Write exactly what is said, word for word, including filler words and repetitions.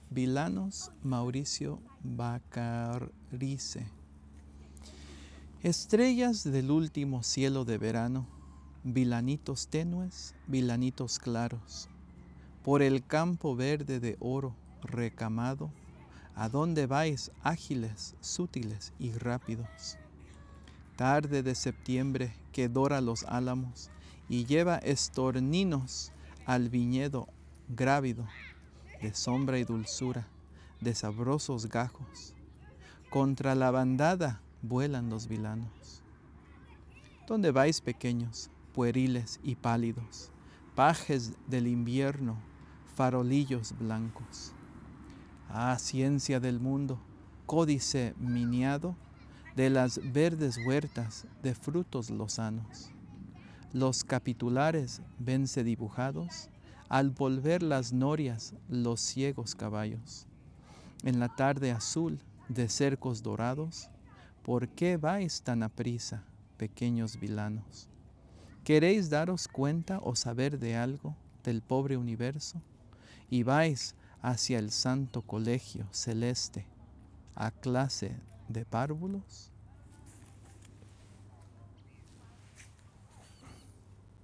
Vilanos Mauricio Bacarice. Estrellas del último cielo de verano, vilanitos tenues, vilanitos claros, por el campo verde de oro recamado, ¿a dónde vais ágiles, sutiles y rápidos? Tarde de septiembre que dora los álamos y lleva estorninos al viñedo grávido, de sombra y dulzura, de sabrosos gajos. Contra la bandada vuelan los vilanos. ¿Dónde vais, pequeños, pueriles y pálidos, pajes del invierno, farolillos blancos? Ah, ciencia del mundo, códice miniado de las verdes huertas de frutos lozanos. Los capitulares vense dibujados al volver las norias los ciegos caballos. En la tarde azul de cercos dorados, ¿por qué vais tan aprisa, pequeños vilanos? ¿Queréis daros cuenta o saber de algo del pobre universo? Y vais hacia el santo colegio celeste, a clase de párvulos.